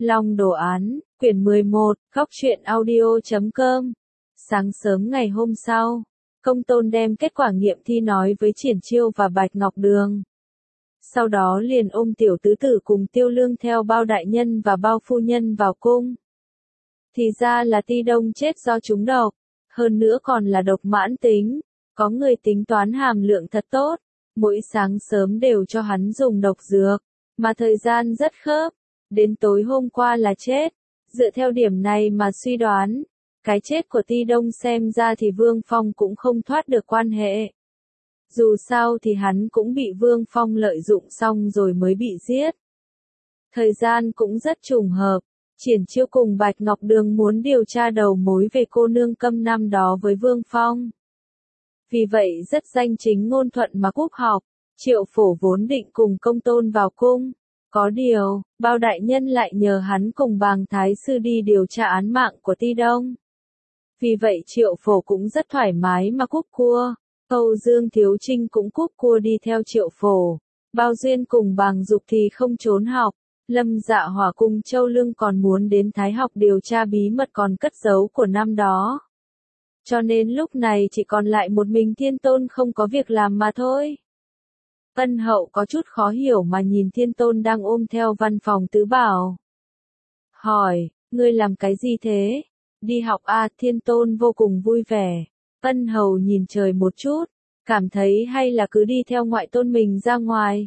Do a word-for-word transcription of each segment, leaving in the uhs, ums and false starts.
Long đồ án, quyển mười một, góc truyện audio chấm com. Sáng sớm ngày hôm sau, Công Tôn đem kết quả nghiệm thi nói với Triển Chiêu và Bạch Ngọc Đường. Sau đó liền ôm tiểu tứ tử cùng Tiêu Lương theo bao đại nhân và bao phu nhân vào cung. Thì ra là Ti Đông chết do trúng độc, hơn nữa còn là độc mãn tính, có người tính toán hàm lượng thật tốt, mỗi sáng sớm đều cho hắn dùng độc dược, mà thời gian rất khớp, đến tối hôm qua là chết. Dựa theo điểm này mà suy đoán, cái chết của Ti Đông xem ra thì Vương Phong cũng không thoát được quan hệ. Dù sao thì hắn cũng bị Vương Phong lợi dụng xong rồi mới bị giết. Thời gian cũng rất trùng hợp, Triển Chiêu cùng Bạch Ngọc Đường muốn điều tra đầu mối về cô nương Câm năm đó với Vương Phong. Vì vậy rất danh chính ngôn thuận mà cúp họp, Triệu Phổ vốn định cùng Công Tôn vào cung. Có điều, bao đại nhân lại nhờ hắn cùng Bàng Thái Sư đi điều tra án mạng của Ti Đông. Vì vậy Triệu Phổ cũng rất thoải mái mà cúp cua. Âu Dương Thiếu Trinh cũng cúp cua đi theo Triệu Phổ. Bao Duyên cùng Bàng Dục thì không trốn học. Lâm Dạ Hỏa cùng Châu Lương còn muốn đến Thái học điều tra bí mật còn cất giấu của năm đó. Cho nên lúc này chỉ còn lại một mình Thiên Tôn không có việc làm mà thôi. Ân Hậu có chút khó hiểu mà nhìn Thiên Tôn đang ôm theo văn phòng tứ bảo. Hỏi, ngươi làm cái gì thế? Đi học à? Thiên Tôn vô cùng vui vẻ. Ân Hầu nhìn trời một chút, cảm thấy hay là cứ đi theo ngoại tôn mình ra ngoài.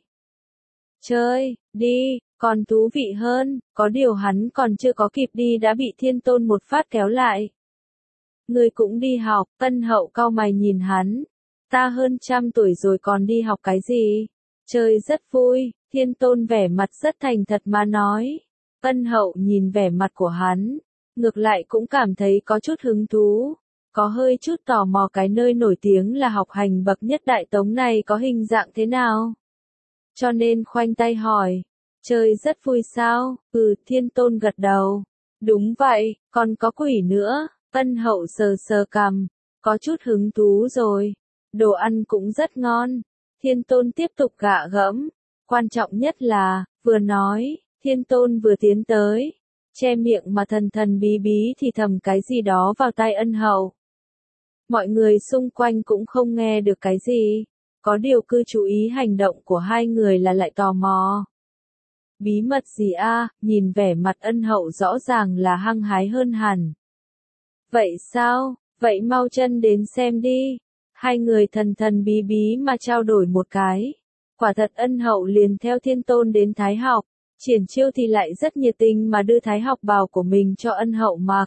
Chơi, đi, còn thú vị hơn, có điều hắn còn chưa có kịp đi đã bị Thiên Tôn một phát kéo lại. Ngươi cũng đi học, Ân Hậu cau mày nhìn hắn. Ta hơn trăm tuổi rồi còn đi học cái gì? Chơi rất vui, Thiên Tôn vẻ mặt rất thành thật mà nói. Ân Hậu nhìn vẻ mặt của hắn, ngược lại cũng cảm thấy có chút hứng thú, có hơi chút tò mò cái nơi nổi tiếng là học hành bậc nhất Đại Tống này có hình dạng thế nào. Cho nên khoanh tay hỏi, chơi rất vui sao? Ừ, Thiên Tôn gật đầu. Đúng vậy, còn có quỷ nữa. Ân Hậu sờ sờ cằm, có chút hứng thú rồi. Đồ ăn cũng rất ngon. Thiên Tôn tiếp tục gạ gẫm. Quan trọng nhất là, vừa nói, Thiên Tôn vừa tiến tới, che miệng mà thần thần bí bí thì thầm cái gì đó vào tai Ân Hậu. Mọi người xung quanh cũng không nghe được cái gì, có điều cứ chú ý hành động của hai người là lại tò mò. Bí mật gì a? Nhìn vẻ mặt Ân Hậu rõ ràng là hăng hái hơn hẳn. Vậy sao? Vậy mau chân đến xem đi. Hai người thần thần bí bí mà trao đổi một cái. Quả thật Ân Hậu liền theo Thiên Tôn đến Thái học. Triển Chiêu thì lại rất nhiệt tình mà đưa Thái học bào của mình cho Ân Hậu mặc.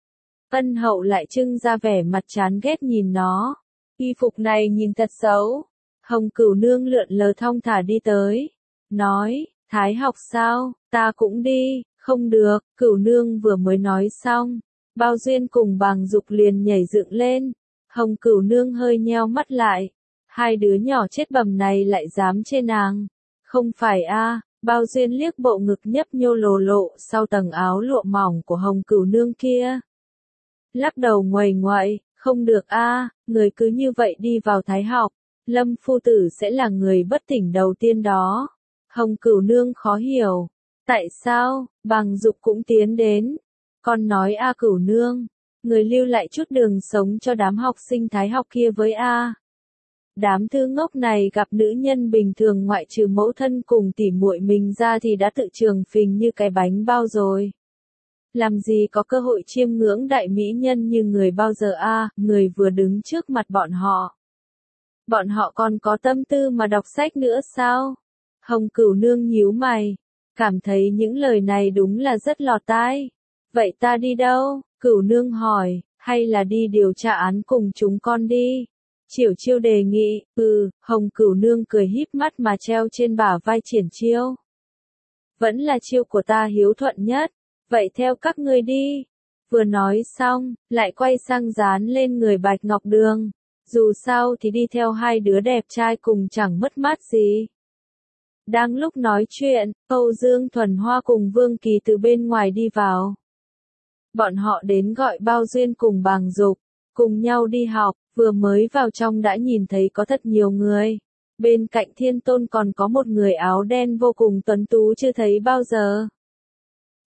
Ân Hậu lại trưng ra vẻ mặt chán ghét nhìn nó. Y phục này nhìn thật xấu. Hồng Cửu Nương lượn lờ thong thả đi tới. Nói, Thái học sao? Ta cũng đi. Không được, Cửu Nương vừa mới nói xong. Bao Duyên cùng Bàng Dục liền nhảy dựng lên. Hồng Cửu Nương hơi nheo mắt lại. Hai đứa nhỏ chết bầm này lại dám chê nàng. Không phải a? Bao Duyên liếc bộ ngực nhấp nhô lồ lộ sau tầng áo lụa mỏng của Hồng Cửu Nương kia. Lắc đầu nguầy nguậy, không được a, người cứ như vậy đi vào Thái học, Lâm phu tử sẽ là người bất tỉnh đầu tiên đó. Hồng Cửu Nương khó hiểu. Tại sao? Bàng Dục cũng tiến đến. Con nói a Cửu Nương, người lưu lại chút đường sống cho đám học sinh Thái học kia với a. Đám thư ngốc này gặp nữ nhân bình thường ngoại trừ mẫu thân cùng tỉ muội mình ra thì đã tự trường phình như cái bánh bao rồi. Làm gì có cơ hội chiêm ngưỡng đại mỹ nhân như người bao giờ a, người vừa đứng trước mặt bọn họ. Bọn họ còn có tâm tư mà đọc sách nữa sao? Hồng Cửu Nương nhíu mày, cảm thấy những lời này đúng là rất lọt tai. Vậy ta đi đâu? Cửu Nương hỏi, hay là đi điều tra án cùng chúng con đi? Triển Chiêu đề nghị. Ừ, Hồng Cửu Nương cười híp mắt mà treo trên bả vai Triển Chiêu. Vẫn là chiêu của ta hiếu thuận nhất. Vậy theo các ngươi đi. Vừa nói xong, lại quay sang dán lên người Bạch Ngọc Đường. Dù sao thì đi theo hai đứa đẹp trai cùng chẳng mất mát gì. Đang lúc nói chuyện, Âu Dương Thuần Hoa cùng Vương Kỳ từ bên ngoài đi vào. Bọn họ đến gọi Bao Duyên cùng Bàng Dục, cùng nhau đi học, vừa mới vào trong đã nhìn thấy có thật nhiều người. Bên cạnh Thiên Tôn còn có một người áo đen vô cùng tuấn tú chưa thấy bao giờ.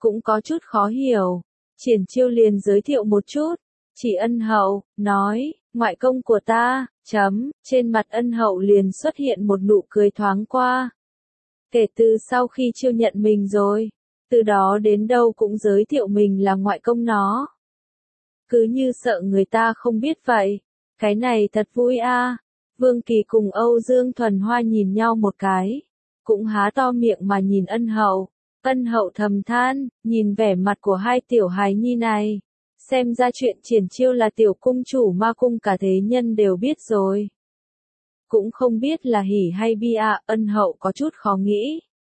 cũng có chút khó hiểu. Triển Chiêu liền giới thiệu một chút, chỉ Ân Hậu, nói, ngoại công của ta, chấm, trên mặt Ân Hậu liền xuất hiện một nụ cười thoáng qua. Kể từ sau khi chiêu nhận mình rồi, từ đó đến đâu cũng giới thiệu mình là ngoại công nó. Cứ như sợ người ta không biết vậy. Cái này thật vui a. Vương Kỳ cùng Âu Dương Thuần Hoa nhìn nhau một cái, cũng há to miệng mà nhìn Ân Hậu. Ân Hậu thầm than, nhìn vẻ mặt của hai tiểu hài nhi này, xem ra chuyện Triển Chiêu là tiểu cung chủ ma cung cả thế nhân đều biết rồi. Cũng không biết là hỉ hay bi ạ, Ân Hậu có chút khó nghĩ.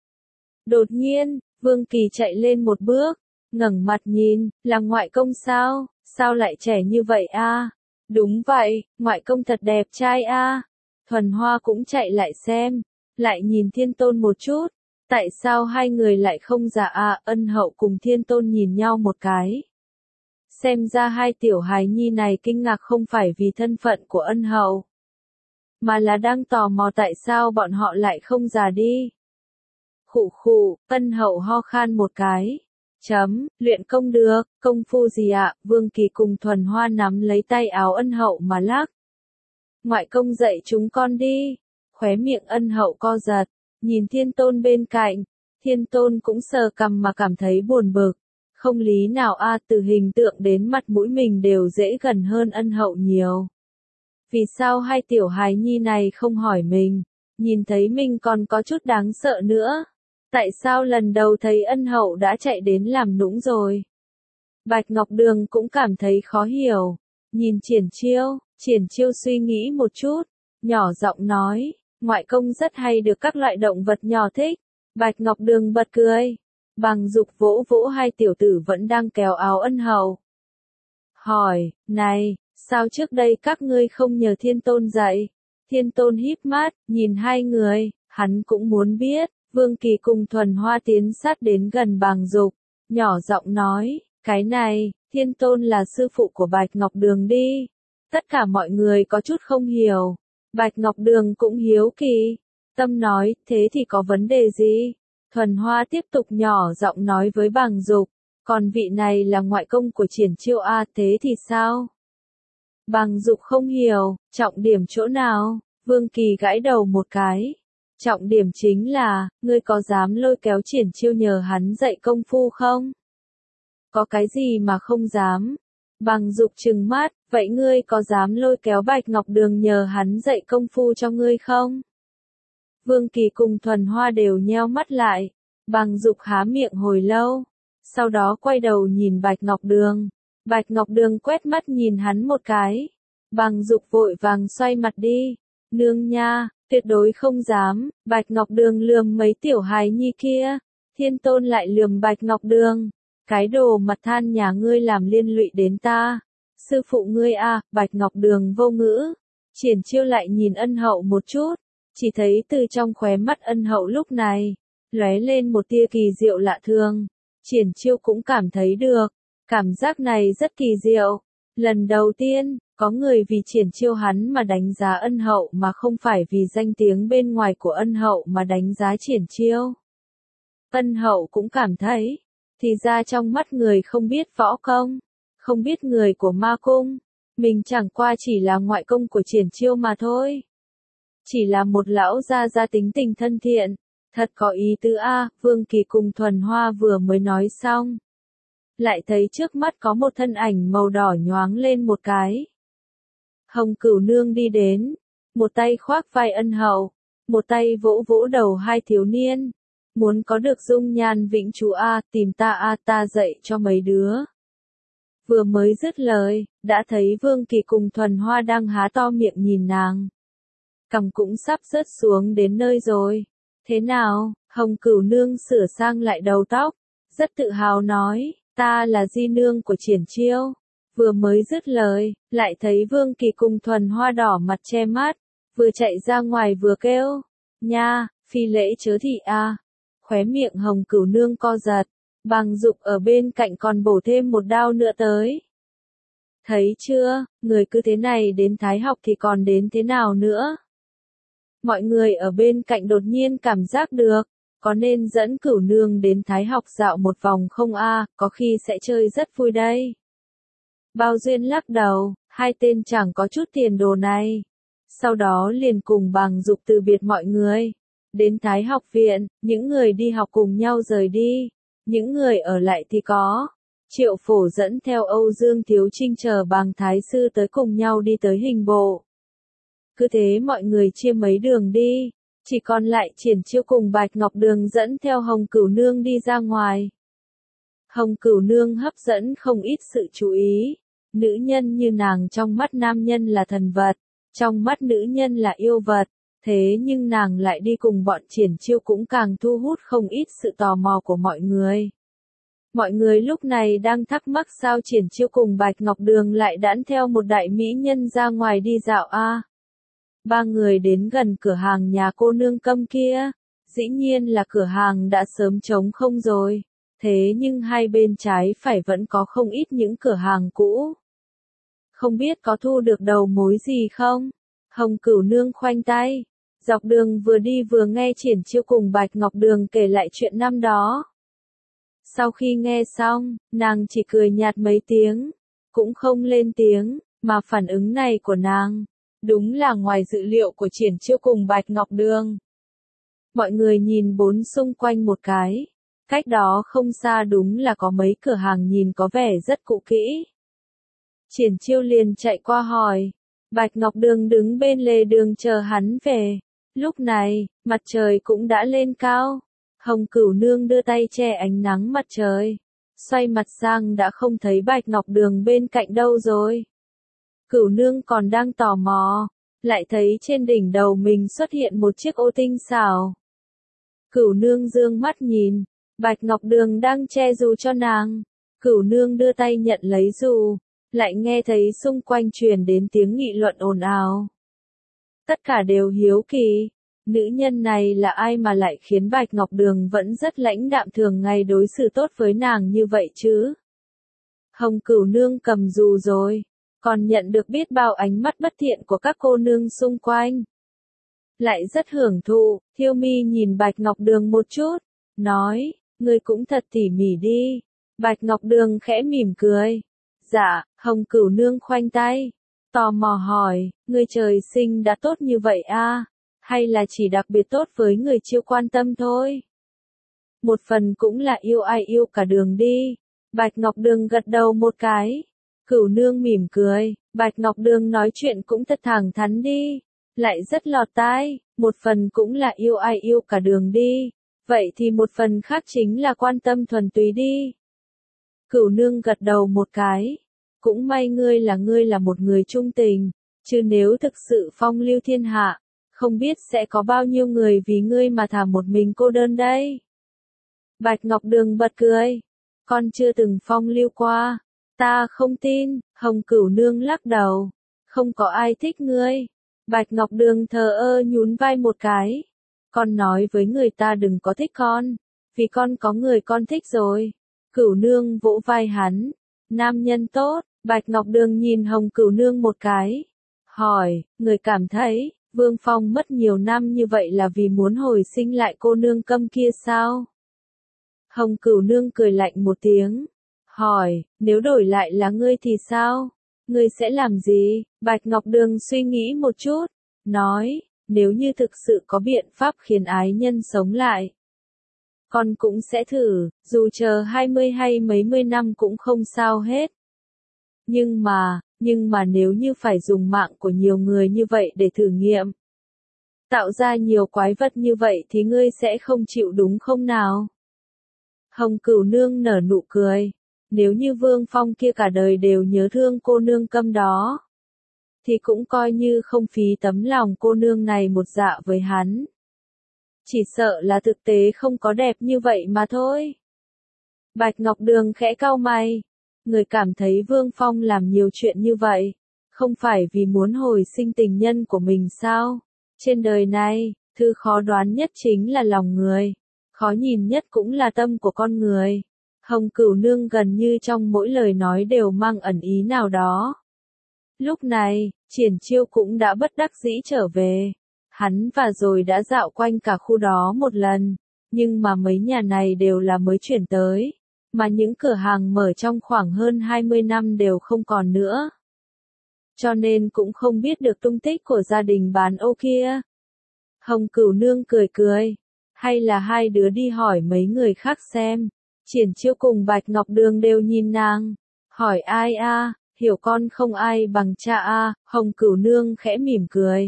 Đột nhiên, Vương Kỳ chạy lên một bước, ngẩng mặt nhìn, là ngoại công sao, sao lại trẻ như vậy a? Đúng vậy, ngoại công thật đẹp trai a. Thuần Hoa cũng chạy lại xem, lại nhìn Thiên Tôn một chút, tại sao hai người lại không già a? Ân Hậu cùng Thiên Tôn nhìn nhau một cái. Xem ra hai tiểu hài nhi này kinh ngạc không phải vì thân phận của Ân Hậu, mà là đang tò mò tại sao bọn họ lại không già đi. Khụ khụ, Ân Hậu ho khan một cái. Chấm, luyện công được, công phu gì ạ? Vương Kỳ cùng Thuần Hoa nắm lấy tay áo Ân Hậu mà lắc. Ngoại công dạy chúng con đi. Khóe miệng Ân Hậu co giật, nhìn Thiên Tôn bên cạnh. Thiên Tôn cũng sờ cằm mà cảm thấy buồn bực. Không lý nào a, từ hình tượng đến mặt mũi mình đều dễ gần hơn Ân Hậu nhiều. Vì sao hai tiểu hài nhi này không hỏi mình, nhìn thấy mình còn có chút đáng sợ nữa? Tại sao lần đầu thấy Ân Hậu đã chạy đến làm nũng rồi? Bạch Ngọc Đường cũng cảm thấy khó hiểu. Nhìn Triển Chiêu, Triển Chiêu suy nghĩ một chút, nhỏ giọng nói, ngoại công rất hay được các loại động vật nhỏ thích. Bạch Ngọc Đường bật cười. Bằng Dục vỗ vỗ hai tiểu tử vẫn đang kéo áo Ân Hậu. Hỏi, này, sao trước đây các ngươi không nhờ Thiên Tôn dạy? Thiên Tôn híp mắt, nhìn hai người, hắn cũng muốn biết. Vương Kỳ cùng Thuần Hoa tiến sát đến gần Bàng Dục, nhỏ giọng nói, cái này, Thiên Tôn là sư phụ của Bạch Ngọc Đường đi. Tất cả mọi người có chút không hiểu. Bạch Ngọc Đường cũng hiếu kỳ. Tâm nói, thế thì có vấn đề gì? Thuần Hoa tiếp tục nhỏ giọng nói với Bàng Dục, còn vị này là ngoại công của Triển Chiêu a, thế thì sao? Bàng Dục không hiểu, trọng điểm chỗ nào? Vương Kỳ gãi đầu một cái. Trọng điểm chính là, ngươi có dám lôi kéo Triển Chiêu nhờ hắn dạy công phu không? Có cái gì mà không dám? Bàng Dục trừng mắt, vậy ngươi có dám lôi kéo Bạch Ngọc Đường nhờ hắn dạy công phu cho ngươi không? Vương Kỳ cùng Thuần Hoa đều nheo mắt lại. Bàng Dục há miệng hồi lâu, sau đó quay đầu nhìn Bạch Ngọc Đường. Bạch Ngọc Đường quét mắt nhìn hắn một cái. Bàng Dục vội vàng xoay mặt đi. Nương nha, tuyệt đối không dám. Bạch Ngọc Đường lườm mấy tiểu hài nhi kia. Thiên Tôn lại lườm Bạch Ngọc Đường. Cái đồ mặt than nhà ngươi làm liên lụy đến ta. Sư phụ ngươi a, à, Bạch Ngọc Đường vô ngữ. Triển Chiêu lại nhìn Ân Hậu một chút, chỉ thấy từ trong khóe mắt Ân Hậu lúc này lóe lên một tia kỳ diệu lạ thường. Triển Chiêu cũng cảm thấy được, cảm giác này rất kỳ diệu. Lần đầu tiên, có người vì Triển Chiêu hắn mà đánh giá Ân Hậu mà không phải vì danh tiếng bên ngoài của Ân Hậu mà đánh giá Triển Chiêu. Ân Hậu cũng cảm thấy, thì ra trong mắt người không biết võ công, không biết người của ma cung, mình chẳng qua chỉ là ngoại công của Triển Chiêu mà thôi. Chỉ là một lão gia gia tính tình thân thiện, thật có ý tứ a. Vương Kỳ cùng Thuần Hoa vừa mới nói xong, lại thấy trước mắt có một thân ảnh màu đỏ nhoáng lên một cái. Hồng Cửu Nương đi đến, một tay khoác vai Ân Hậu, một tay vỗ vỗ đầu hai thiếu niên. Muốn có được dung nhan vĩnh chú a, tìm ta a, ta dạy cho mấy đứa. Vừa mới dứt lời, đã thấy Vương Kỳ cùng Thuần Hoa đang há to miệng nhìn nàng. Cằm cũng sắp rớt xuống đến nơi rồi. Thế nào? Hồng Cửu Nương sửa sang lại đầu tóc, rất tự hào nói, ta là di nương của Triển Chiêu. Vừa mới dứt lời, lại thấy Vương Kỳ cùng Thuần Hoa đỏ mặt che mắt, vừa chạy ra ngoài vừa kêu, nha, phi lễ chớ thị a. Khóe miệng Hồng Cửu Nương co giật, Bàng Dục ở bên cạnh còn bổ thêm một đao nữa tới. Thấy chưa, người cứ thế này đến Thái học thì còn đến thế nào nữa? Mọi người ở bên cạnh đột nhiên cảm giác được, có nên dẫn Cửu Nương đến Thái học dạo một vòng không a, có khi sẽ chơi rất vui đây. Bao Duyên lắc đầu, hai tên chẳng có chút tiền đồ này. Sau đó liền cùng Bàng Dục từ biệt mọi người. Đến Thái học viện, những người đi học cùng nhau rời đi. Những người ở lại thì có. Triệu Phổ dẫn theo Âu Dương Thiếu Trinh chờ Bàng Thái Sư tới cùng nhau đi tới hình bộ. Cứ thế mọi người chia mấy đường đi. Chỉ còn lại Triển Chiêu cùng Bạch Ngọc Đường dẫn theo Hồng Cửu Nương đi ra ngoài. Hồng Cửu Nương hấp dẫn không ít sự chú ý. Nữ nhân như nàng trong mắt nam nhân là thần vật, trong mắt nữ nhân là yêu vật, thế nhưng nàng lại đi cùng bọn Triển Chiêu cũng càng thu hút không ít sự tò mò của mọi người. Mọi người lúc này đang thắc mắc sao Triển Chiêu cùng Bạch Ngọc Đường lại đãn theo một đại mỹ nhân ra ngoài đi dạo a. Ba người đến gần cửa hàng nhà cô nương Câm kia, dĩ nhiên là cửa hàng đã sớm trống không rồi, thế nhưng hai bên trái phải vẫn có không ít những cửa hàng cũ. Không biết có thu được đầu mối gì không? Hồng Cửu Nương khoanh tay, dọc đường vừa đi vừa nghe Triển Chiêu cùng Bạch Ngọc Đường kể lại chuyện năm đó. Sau khi nghe xong, nàng chỉ cười nhạt mấy tiếng, cũng không lên tiếng, mà phản ứng này của nàng, đúng là ngoài dự liệu của Triển Chiêu cùng Bạch Ngọc Đường. Mọi người nhìn bốn xung quanh một cái, cách đó không xa đúng là có mấy cửa hàng nhìn có vẻ rất cũ kỹ. Triển Chiêu liền chạy qua hỏi, Bạch Ngọc Đường đứng bên lề đường chờ hắn về. Lúc này, mặt trời cũng đã lên cao. Hồng Cửu Nương đưa tay che ánh nắng mặt trời. Xoay mặt sang đã không thấy Bạch Ngọc Đường bên cạnh đâu rồi. Cửu Nương còn đang tò mò, lại thấy trên đỉnh đầu mình xuất hiện một chiếc ô tinh xảo. Cửu Nương dương mắt nhìn, Bạch Ngọc Đường đang che dù cho nàng. Cửu Nương đưa tay nhận lấy dù, lại nghe thấy xung quanh truyền đến tiếng nghị luận ồn ào. Tất cả đều hiếu kỳ, nữ nhân này là ai mà lại khiến Bạch Ngọc Đường vẫn rất lãnh đạm thường ngày đối xử tốt với nàng như vậy chứ? Hồng Cửu Nương cầm dù rồi, còn nhận được biết bao ánh mắt bất thiện của các cô nương xung quanh. Lại rất hưởng thụ, Thiêu Mi nhìn Bạch Ngọc Đường một chút, nói, ngươi cũng thật tỉ mỉ đi. Bạch Ngọc Đường khẽ mỉm cười. Dạ, Hồng Cửu Nương khoanh tay, tò mò hỏi, ngươi trời sinh đã tốt như vậy a, hay là chỉ đặc biệt tốt với người Chiêu quan tâm thôi? Một phần cũng là yêu ai yêu cả đường đi. Bạch Ngọc Đường gật đầu một cái. Cửu Nương mỉm cười, Bạch Ngọc Đường nói chuyện cũng thật thẳng thắn đi, lại rất lọt tai, một phần cũng là yêu ai yêu cả đường đi, vậy thì một phần khác chính là quan tâm thuần túy đi. Cửu Nương gật đầu một cái, cũng may ngươi là ngươi là một người trung tình, chứ nếu thực sự phong lưu thiên hạ, không biết sẽ có bao nhiêu người vì ngươi mà thả một mình cô đơn đây. Bạch Ngọc Đường bật cười, con chưa từng phong lưu qua, ta không tin. Hồng Cửu Nương lắc đầu, không có ai thích ngươi. Bạch Ngọc Đường thờ ơ nhún vai một cái, con nói với người ta đừng có thích con, vì con có người con thích rồi. Cửu Nương vỗ vai hắn, nam nhân tốt. Bạch Ngọc Đường nhìn Hồng Cửu Nương một cái, hỏi, người cảm thấy, Vương Phong mất nhiều năm như vậy là vì muốn hồi sinh lại cô nương Câm kia sao? Hồng Cửu Nương cười lạnh một tiếng, hỏi, nếu đổi lại là ngươi thì sao? Ngươi sẽ làm gì? Bạch Ngọc Đường suy nghĩ một chút, nói, nếu như thực sự có biện pháp khiến ái nhân sống lại, con cũng sẽ thử, dù chờ hai mươi hay mấy mươi năm cũng không sao hết. Nhưng mà, nhưng mà nếu như phải dùng mạng của nhiều người như vậy để thử nghiệm, tạo ra nhiều quái vật như vậy thì ngươi sẽ không chịu đúng không nào? Hồng Cửu Nương nở nụ cười, nếu như Vương Phong kia cả đời đều nhớ thương cô nương Câm đó, thì cũng coi như không phí tấm lòng cô nương này một dạ với hắn. Chỉ sợ là thực tế không có đẹp như vậy mà thôi. Bạch Ngọc Đường khẽ cau mày. Người cảm thấy Vương Phong làm nhiều chuyện như vậy, không phải vì muốn hồi sinh tình nhân của mình sao? Trên đời này, thứ khó đoán nhất chính là lòng người, khó nhìn nhất cũng là tâm của con người. Hồng Cửu Nương gần như trong mỗi lời nói đều mang ẩn ý nào đó. Lúc này, Triển Chiêu cũng đã bất đắc dĩ trở về. Hắn và rồi đã dạo quanh cả khu đó một lần, nhưng mà mấy nhà này đều là mới chuyển tới, mà những cửa hàng mở trong khoảng hơn hai mươi năm đều không còn nữa. Cho nên cũng không biết được tung tích của gia đình bán ô kia. Hồng Cửu Nương cười cười, hay là hai đứa đi hỏi mấy người khác xem. Triển Chiêu cùng Bạch Ngọc Đường đều nhìn nàng, hỏi ai a, hiểu con không ai bằng cha a, Hồng Cửu Nương khẽ mỉm cười.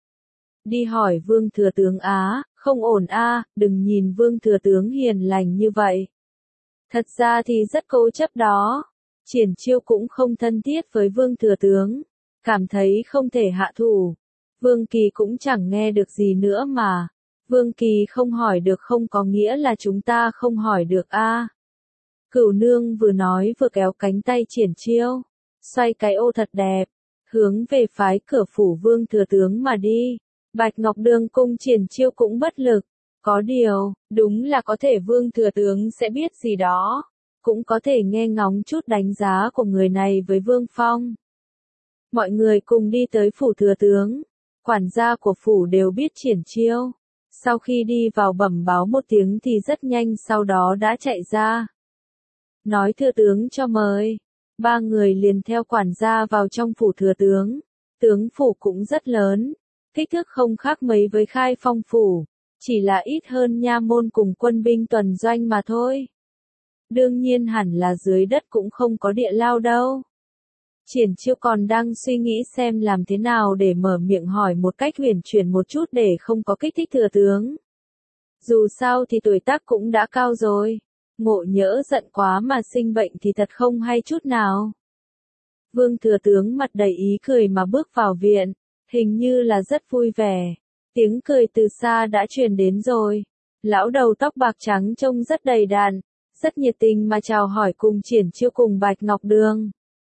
Đi hỏi Vương Thừa Tướng á, không ổn a, đừng nhìn Vương Thừa Tướng hiền lành như vậy. Thật ra thì rất cố chấp đó. Triển Chiêu cũng không thân thiết với Vương Thừa Tướng, cảm thấy không thể hạ thủ. Vương Kỳ cũng chẳng nghe được gì nữa mà. Vương Kỳ không hỏi được không có nghĩa là chúng ta không hỏi được a. Cửu Nương vừa nói vừa kéo cánh tay Triển Chiêu, xoay cái ô thật đẹp, hướng về phái cửa phủ Vương Thừa Tướng mà đi. Bạch Ngọc Đường cùng Triển Chiêu cũng bất lực. Có điều, đúng là có thể Vương Thừa Tướng sẽ biết gì đó, cũng có thể nghe ngóng chút đánh giá của người này với Vương Phong. Mọi người cùng đi tới phủ Thừa Tướng, quản gia của phủ đều biết Triển Chiêu. Sau khi đi vào bẩm báo một tiếng thì rất nhanh sau đó đã chạy ra. Nói Thừa Tướng cho mời, ba người liền theo quản gia vào trong phủ Thừa Tướng. Tướng phủ cũng rất lớn, kích thước không khác mấy với Khai Phong phủ, chỉ là ít hơn nha môn cùng quân binh tuần doanh mà thôi. Đương nhiên hẳn là dưới đất cũng không có địa lao đâu. Triển Chiêu còn đang suy nghĩ xem làm thế nào để mở miệng hỏi một cách huyền chuyển một chút để không có kích thích Thừa Tướng. Dù sao thì tuổi tác cũng đã cao rồi, ngộ nhỡ giận quá mà sinh bệnh thì thật không hay chút nào. Vương Thừa Tướng mặt đầy ý cười mà bước vào viện, hình như là rất vui vẻ. Tiếng cười từ xa đã truyền đến rồi. Lão đầu tóc bạc trắng trông rất đầy đặn, rất nhiệt tình mà chào hỏi cùng Triển Chiêu cùng Bạch Ngọc Đường.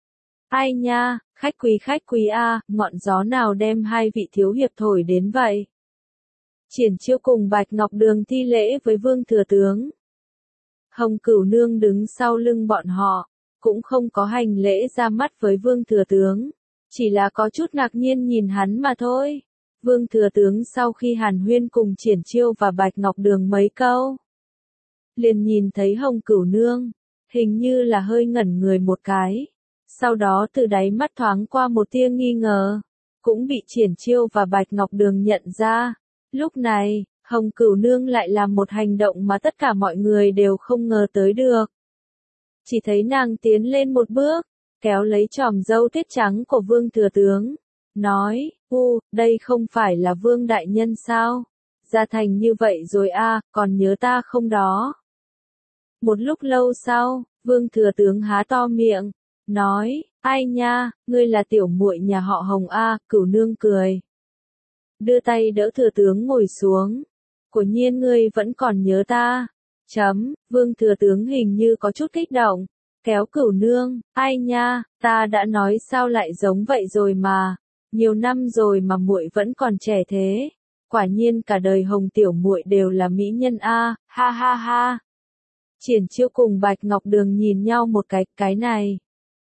Ai nha, khách quý khách quý a, ngọn gió nào đem hai vị thiếu hiệp thổi đến vậy? Triển Chiêu cùng Bạch Ngọc Đường thi lễ với Vương Thừa Tướng. Hồng Cửu Nương đứng sau lưng bọn họ, cũng không có hành lễ ra mắt với Vương Thừa Tướng, chỉ là có chút ngạc nhiên nhìn hắn mà thôi. Vương Thừa Tướng sau khi hàn huyên cùng Triển Chiêu và Bạch Ngọc Đường mấy câu, liền nhìn thấy Hồng Cửu Nương, hình như là hơi ngẩn người một cái, sau đó từ đáy mắt thoáng qua một tia nghi ngờ, cũng bị Triển Chiêu và Bạch Ngọc Đường nhận ra. Lúc này, Hồng Cửu Nương lại làm một hành động mà tất cả mọi người đều không ngờ tới được. Chỉ thấy nàng tiến lên một bước, kéo lấy chòm râu tuyết trắng của Vương Thừa Tướng, nói, u, đây không phải là Vương Đại Nhân sao? Gia thành như vậy rồi a, còn nhớ ta không đó? Một lúc lâu sau, Vương Thừa Tướng há to miệng, nói, ai nha, ngươi là tiểu muội nhà họ Hồng a. Cửu Nương cười, đưa tay đỡ Thừa Tướng ngồi xuống. Quả nhiên ngươi vẫn còn nhớ ta. Chấm, Vương Thừa Tướng hình như có chút kích động, kéo Cửu Nương, ai nha, ta đã nói sao lại giống vậy rồi mà, nhiều năm rồi mà muội vẫn còn trẻ thế. Quả nhiên cả đời Hồng tiểu muội đều là mỹ nhân a, ha ha ha. Triển Chiêu cùng Bạch Ngọc Đường nhìn nhau một cái, cái này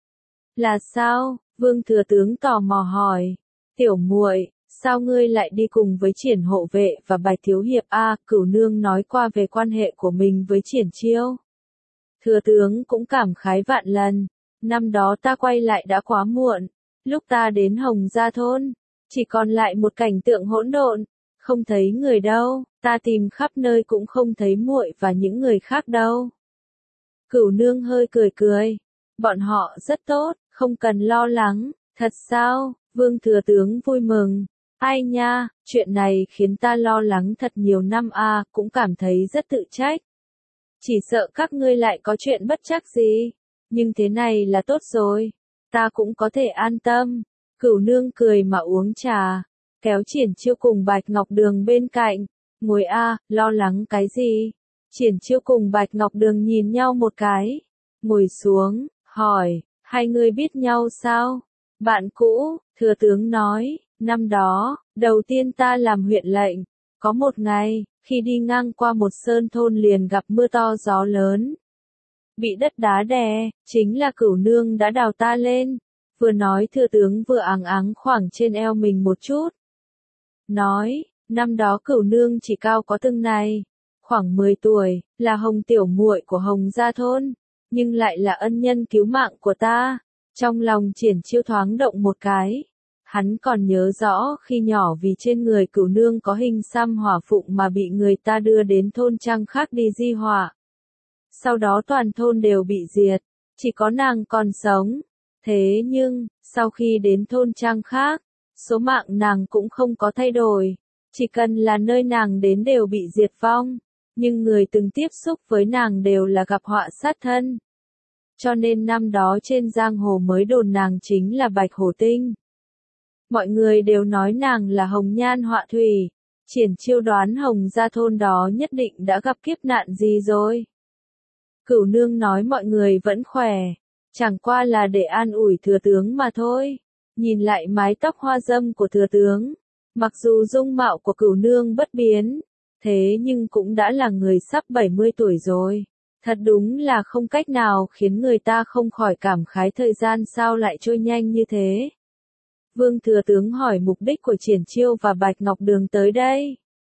là sao? Vương Thừa Tướng tò mò hỏi. Tiểu muội, sao ngươi lại đi cùng với Triển hộ vệ và Bạch thiếu hiệp a? Cửu Nương nói qua về quan hệ của mình với Triển Chiêu. Thừa Tướng cũng cảm khái vạn lần, năm đó ta quay lại đã quá muộn, lúc ta đến Hồng Gia thôn, chỉ còn lại một cảnh tượng hỗn độn, không thấy người đâu, ta tìm khắp nơi cũng không thấy muội và những người khác đâu. Cửu Nương hơi cười cười, bọn họ rất tốt, không cần lo lắng. Thật sao? Vương Thừa Tướng vui mừng. Ai nha, chuyện này khiến ta lo lắng thật nhiều năm a, cũng cảm thấy rất tự trách. Chỉ sợ các ngươi lại có chuyện bất trắc gì, nhưng thế này là tốt rồi, ta cũng có thể an tâm. Cửu Nương cười mà uống trà, kéo Triển Chiêu cùng Bạch Ngọc Đường bên cạnh, ngồi a, lo lắng cái gì? Triển Chiêu cùng Bạch Ngọc Đường nhìn nhau một cái, ngồi xuống, hỏi, hai người biết nhau sao? Bạn cũ, Thừa Tướng nói, năm đó, đầu tiên ta làm huyện lệnh, có một ngày, khi đi ngang qua một sơn thôn liền gặp mưa to gió lớn, bị đất đá đè, chính là Cửu Nương đã đào ta lên. Vừa nói Thừa Tướng vừa áng áng khoảng trên eo mình một chút. Nói, năm đó Cửu Nương chỉ cao có từng này, khoảng mười tuổi, là Hồng tiểu muội của Hồng gia thôn, nhưng lại là ân nhân cứu mạng của ta. Trong lòng Triển Chiêu thoáng động một cái. Hắn còn nhớ rõ khi nhỏ vì trên người Cửu nương có hình xăm hỏa phụng mà bị người ta đưa đến thôn trang khác đi di họa. Sau đó toàn thôn đều bị diệt, chỉ có nàng còn sống. Thế nhưng, sau khi đến thôn trang khác, số mạng nàng cũng không có thay đổi. Chỉ cần là nơi nàng đến đều bị diệt vong, nhưng người từng tiếp xúc với nàng đều là gặp họa sát thân. Cho nên năm đó trên giang hồ mới đồn nàng chính là Bạch Hổ Tinh. Mọi người đều nói nàng là hồng nhan họa thủy. Triển Chiêu đoán Hồng gia thôn đó nhất định đã gặp kiếp nạn gì rồi. Cửu nương nói mọi người vẫn khỏe, chẳng qua là để an ủi thừa tướng mà thôi. Nhìn lại mái tóc hoa dâm của thừa tướng, mặc dù dung mạo của Cửu nương bất biến, thế nhưng cũng đã là người sắp bảy mươi tuổi rồi. Thật đúng là không cách nào khiến người ta không khỏi cảm khái thời gian sao lại trôi nhanh như thế. Vương thừa tướng hỏi mục đích của Triển Chiêu và Bạch Ngọc Đường tới đây.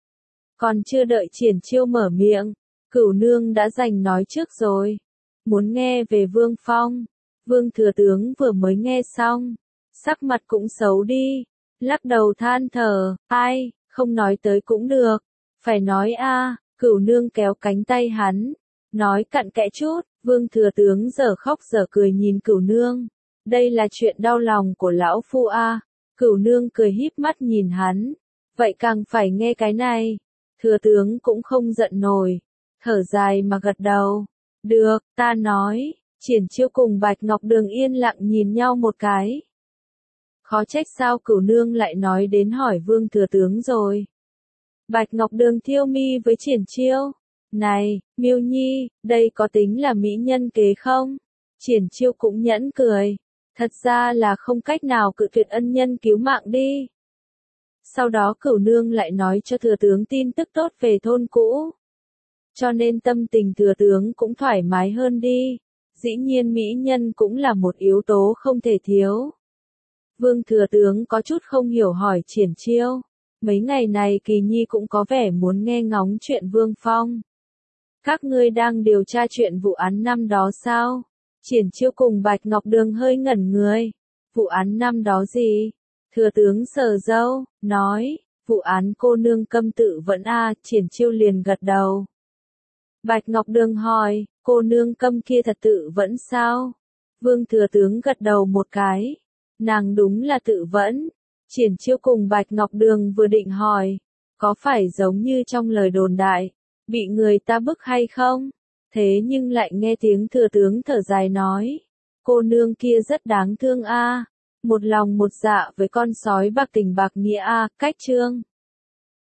Còn chưa đợi Triển Chiêu mở miệng, Cửu nương đã giành nói trước rồi. Muốn nghe về Vương Phong. Vương thừa tướng vừa mới nghe xong, sắc mặt cũng xấu đi, lắc đầu than thở, ai, không nói tới cũng được, phải nói a. Cửu nương kéo cánh tay hắn, nói cặn kẽ chút. Vương thừa tướng giờ khóc giờ cười nhìn Cửu nương. Đây là chuyện đau lòng của lão phu a. Cửu nương cười híp mắt nhìn hắn. Vậy càng phải nghe cái này. Thừa tướng cũng không giận nổi, thở dài mà gật đầu. Được, ta nói. Triển Chiêu cùng Bạch Ngọc Đường yên lặng nhìn nhau một cái. Khó trách sao Cửu nương lại nói đến hỏi Vương thừa tướng rồi. Bạch Ngọc Đường thiêu mi với Triển Chiêu. Này, Miêu Nhi, đây có tính là mỹ nhân kế không? Triển Chiêu cũng nhẫn cười. Thật ra là không cách nào cự tuyệt ân nhân cứu mạng đi. Sau đó Cửu nương lại nói cho thừa tướng tin tức tốt về thôn cũ. Cho nên tâm tình thừa tướng cũng thoải mái hơn đi. Dĩ nhiên mỹ nhân cũng là một yếu tố không thể thiếu. Vương thừa tướng có chút không hiểu hỏi Triển Chiêu. Mấy ngày này Kỳ Nhi cũng có vẻ muốn nghe ngóng chuyện Vương Phong. Các ngươi đang điều tra chuyện vụ án năm đó sao? Triển Chiêu cùng Bạch Ngọc Đường hơi ngẩn người. Vụ án năm đó gì? Thừa tướng sờ râu, nói, vụ án cô nương Câm tự vẫn a. À, Triển Chiêu liền gật đầu. Bạch Ngọc Đường hỏi, cô nương Câm kia thật tự vẫn sao? Vương thừa tướng gật đầu một cái. Nàng đúng là tự vẫn. Triển Chiêu cùng Bạch Ngọc Đường vừa định hỏi, có phải giống như trong lời đồn đại, bị người ta bức hay không? Thế nhưng lại nghe tiếng thừa tướng thở dài nói, cô nương kia rất đáng thương a, một lòng một dạ với con sói bạc tình bạc nghĩa a, cách chương.